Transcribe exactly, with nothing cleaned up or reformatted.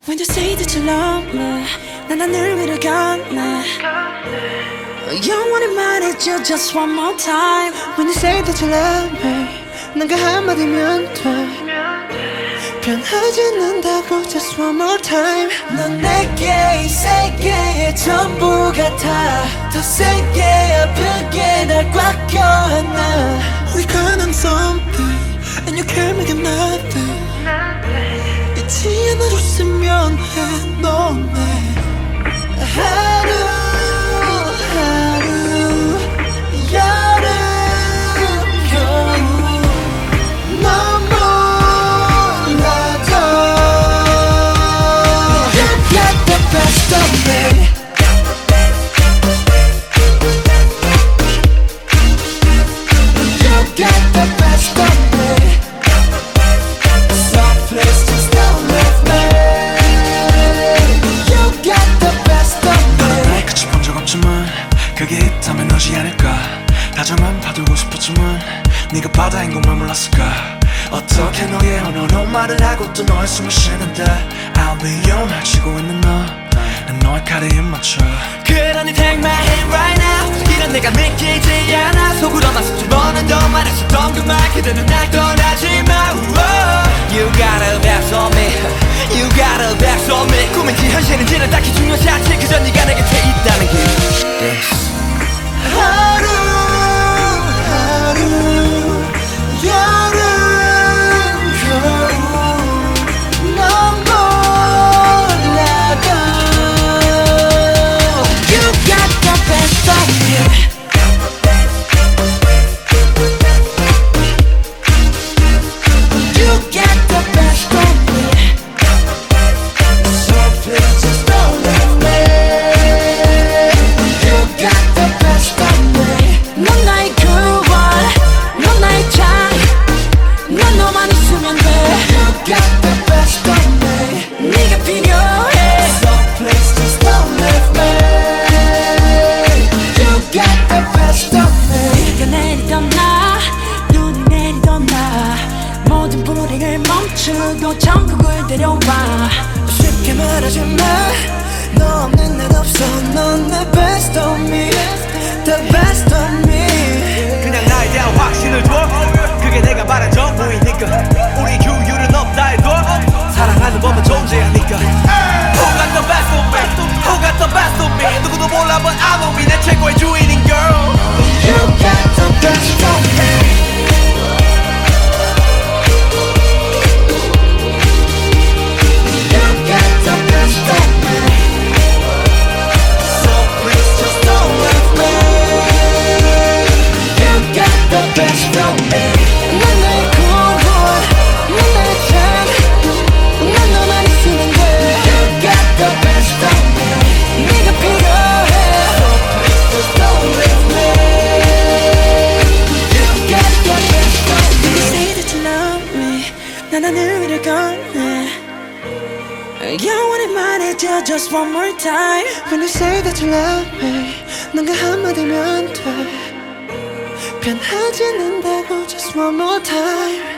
When you say that you love me, 난 하늘 위를 걷네. 영원히 말해줘 just one more time. When you say that you love me, 난 그 한마디면 돼. 변하지 않는다고 just one more time. 넌 내게 이 세계의 전부 같아. 더 세게 아프게 날 꽉 껴안아. We got on something and you can't make it nothing. 잊지 않아줬으면 해 너네. 하루 하루 여름 겨울 넌 몰라도 You got the best of me. You got the best of me. Some place just don't leave me. You got the best of me. 나의 끝이 본 적 없지만 그게 있다면 너지 않을까. 다정한 파도고 싶었지만 네가 바다인 것만 몰랐을까. 어떻게 너의 언어로 말을 하고 또 너의 숨을 쉬는데 I'll be your 쉬고 있는 너 난 너의 칼에 입 맞춰. 그러니 take my hand right now. 이런 내가 믿기지 않아. 속으로만 수천 번은 더 말했었던 그 말 그대는 날 떠나지 마. You got a best on me. You got a best on me. 꿈인지 현실인지는 딱히 중요하지 않지. 그저 네가 내 곁에 있다는 게 yes. 하루 하루 여름 겨울 넌 몰라도 You got the best of me. You got the best of me. So please just don't leave me. You got the best of me. 넌 나의 구원, 넌 나의 장, 넌 너만 있으면 돼. You got the best of me. 네가 필요해. So please just don't leave me. You got the best of me. 비가 내리던 나, 눈이 내리던 나, 모든 불행을 멈추고 천국을 데려와. 쉽게 말하지 마. 너 없는 난 없어. 넌 내 best of me. The best of me. 그냥 나에 대한 확신을 줘. 그게 내가 말한 전부이니까. 우리 규율은 없다 해도 사랑하는 법은 존재하니까. Who got the best of me? Who got the best of me? 누구도 몰라 but I know me. 내 최고의 주인인 girl. You got the best of me. You got the best of me. So please just don't leave me. You got the best of me. 넌 나의 구원, 넌 나의 참, 난 너만 있으면 돼. You got the best of me. 네가 필요해. So please just don't leave me. You got the best of me. You say that you love me. 난 하늘 위를 걷네. 영원히 말해줘 just one more time. When you say that you love me, 난 그 한마디면 돼. 변하지 않는다고 just one more time.